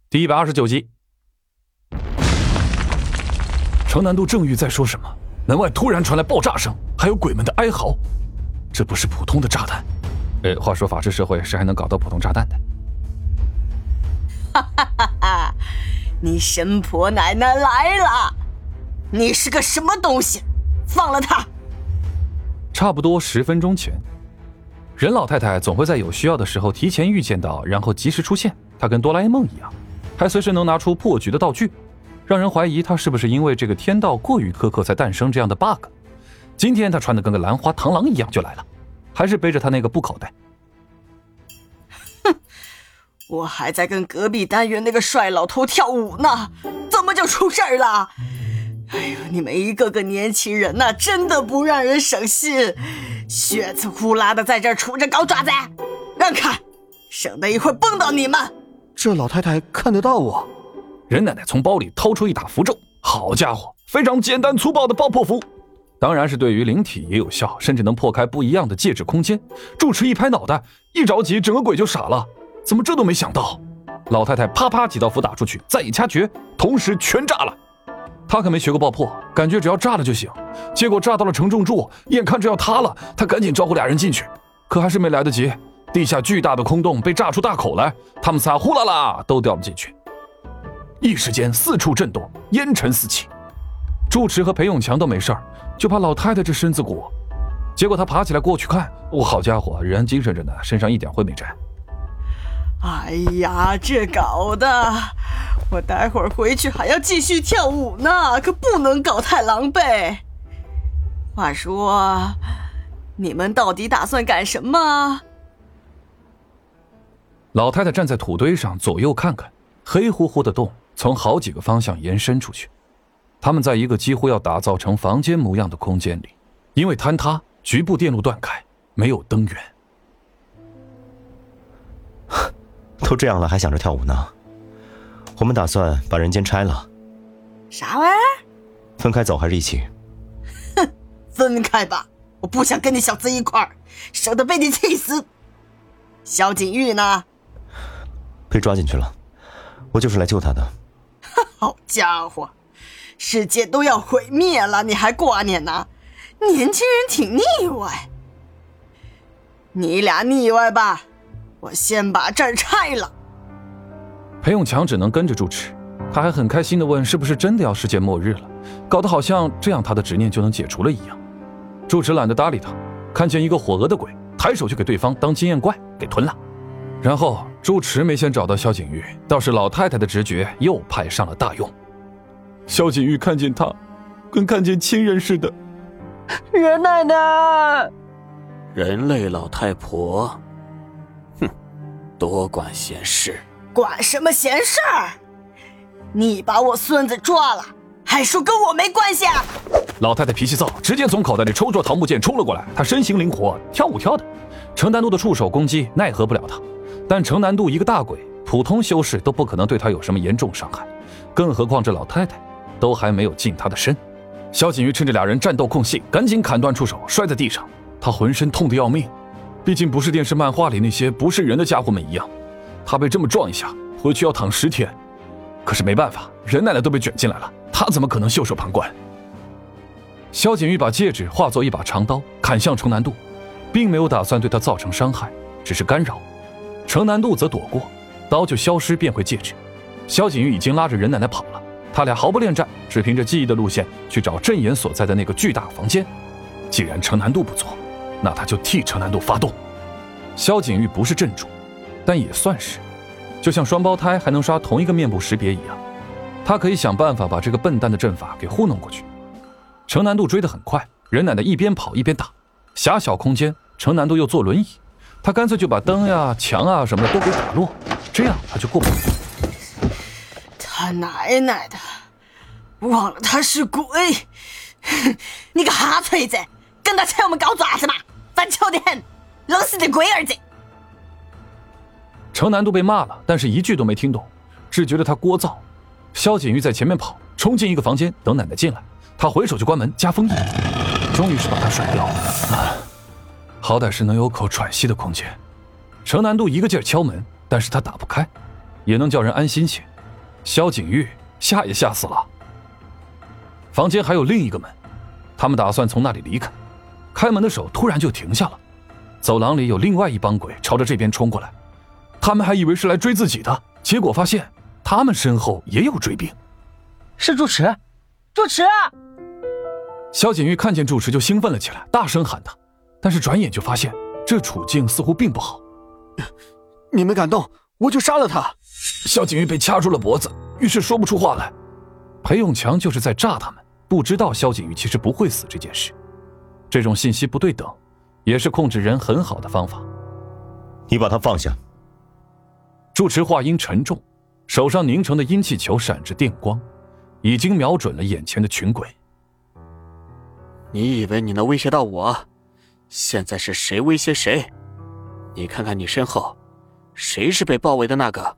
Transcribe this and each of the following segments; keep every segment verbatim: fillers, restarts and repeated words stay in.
第一百二十九集。程南度正欲在说什么，门外突然传来爆炸声，还有鬼们的哀嚎。这不是普通的炸弹。呃，话说法治社会是还能搞到普通炸弹的。 哈哈哈哈！你神婆奶奶来了！你是个什么东西？放了他！ 差不多十分钟前，任老太太总会在有需要的时候提前预见到，然后及时出现。她跟哆啦 A 梦一样，还随时能拿出破局的道具，让人怀疑她是不是因为这个天道过于苛刻才诞生这样的 bug。今天她穿得跟个兰花螳螂一样就来了，还是背着她那个布口袋。 哼，我还在跟隔壁单元那个帅老头跳舞呢，怎么就出事儿了？哎呦，你们一个个年轻人呐、啊，真的不让人省心，血字呼啦的在这儿杵着高爪子，让开，省得一会儿蹦到你们。 这老太太看得到我。 任奶奶从包里掏出一打符咒，好家伙，非常简单粗暴的爆破符，当然是对于灵体也有效，甚至能破开不一样的介质空间。住持一拍脑袋，一着急整个鬼就傻了，怎么这都没想到？老太太啪啪几道符打出去，再一掐诀，同时全炸了。他可没学过爆破，感觉只要炸了就行，结果炸到了承重柱，眼看着要塌了，他赶紧招呼俩人进去，可还是没来得及，地下巨大的空洞被炸出大口来，他们仨呼啦啦都掉了进去。一时间四处震动，烟尘四起，住持和裴永强都没事儿，就怕老太太这身子骨。结果他爬起来过去看，哦，好家伙，人精神着呢，身上一点灰没沾。 哎呀，这搞的我待会儿回去还要继续跳舞呢，可不能搞太狼狈。话说，你们到底打算干什么？ 老太太站在土堆上左右看看，黑乎乎的洞从好几个方向延伸出去。他们在一个几乎要打造成房间模样的空间里，因为坍塌，局部电路断开，没有灯源。 都这样了还想着跳舞呢？我们打算把人间拆了。 啥玩意儿？ 分开走还是一起？ 哼，分开吧，我不想跟你小子一块儿，省得被你气死。萧景玉呢？ 被抓进去了，我就是来救他的。 好家伙，世界都要毁灭了，你还挂念呢？年轻人挺腻歪。你俩腻歪吧，我先把这儿拆了。 裴永强只能跟着住持，他还很开心地问是不是真的要世界末日了，搞得好像这样他的执念就能解除了一样。住持懒得搭理他，看见一个火鹅的鬼，抬手就给对方当经验怪给吞了。然后住持没先找到萧景玉，倒是老太太的直觉又派上了大用。萧景玉看见他跟看见亲人似的。 任奶奶， 人类老太婆，哼，多管闲事。 管什么闲事儿？你把我孙子抓了，还说跟我没关系啊？ 老太太脾气躁，直接从口袋里抽出桃木剑冲了过来。她身形灵活，跳舞跳的，程南度的触手攻击奈何不了她。但程南度一个大鬼，普通修士都不可能对他有什么严重伤害，更何况这老太太都还没有近他的身。萧景瑜趁着俩人战斗空隙，赶紧砍断触手，摔在地上。他浑身痛得要命，毕竟不是电视漫画里那些不是人的家伙们一样。他被这么撞一下，回去要躺十天。可是没办法，任奶奶都被卷进来了，他怎么可能袖手旁观？萧景瑜把戒指化作一把长刀，砍向程南度，并没有打算对他造成伤害，只是干扰。程南度则躲过，刀就消失变回戒指。萧景瑜已经拉着任奶奶跑了，他俩毫不恋战，只凭着记忆的路线去找阵眼所在的那个巨大房间。既然程南度不做，那他就替程南度发动。萧景瑜不是镇主，但也算是，就像双胞胎还能刷同一个面部识别一样，他可以想办法把这个笨蛋的阵法给糊弄过去。程南度追得很快，任奶奶一边跑一边打，狭小空间，程南度又坐轮椅，他干脆就把灯呀、墙啊什么的都给打落，这样他就过不去。 他奶奶的，忘了他是鬼！你个哈锤子，跟他扯我们搞爪子嘛！烦球的很，冷死的鬼儿子！ 程南度被骂了，但是一句都没听懂，只觉得他聒噪。萧景瑜在前面跑，冲进一个房间等奶奶进来，他回手就关门加封印，终于是把他甩掉了。啊，好歹是能有口喘息的空间。程南度一个劲儿敲门，但是他打不开，也能叫人安心些。 萧景玉吓也吓死了。房间还有另一个门，他们打算从那里离开，开门的手突然就停下了。走廊里有另外一帮鬼朝着这边冲过来，他们还以为是来追自己的，结果发现他们身后也有追兵。 是住持，住持！ 萧景玉看见住持就兴奋了起来，大声喊他，但是转眼就发现这处境似乎并不好。 你们敢动，我就杀了他！ 萧景玉被掐住了脖子，于是说不出话来。裴永强就是在诈他们，不知道萧景玉其实不会死这件事。这种信息不对等，也是控制人很好的方法。 你把他放下。 住持话音沉重，手上凝成的阴气球闪着电光，已经瞄准了眼前的群鬼。 你以为你能威胁到我？现在是谁威胁谁？你看看你身后，谁是被包围的那个？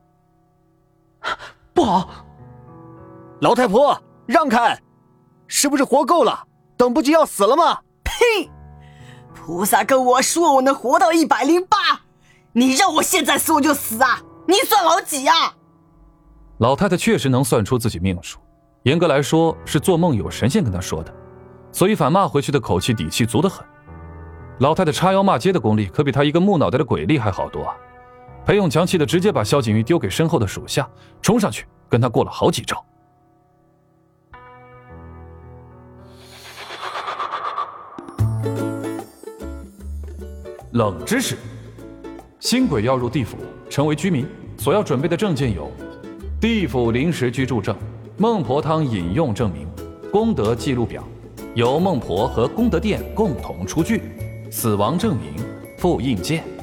不好！ 老太婆，让开！是不是活够了？等不及要死了吗？ 呸！菩萨跟我说我能活到一百零八，你让我现在死我就死啊！你算老几啊？ 老太太确实能算出自己命数，严格来说是做梦有神仙跟她说的，所以反骂回去的口气底气足得很。老太太叉腰骂街的功力可比她一个木脑袋的鬼厉害好多啊！裴永强气得直接把萧景玉丢给身后的属下，冲上去跟他过了好几招。冷知识：新鬼要入地府成为居民，所要准备的证件有：地府临时居住证、孟婆汤饮用证明、功德记录表，由孟婆和功德殿共同出具，死亡证明、复印件。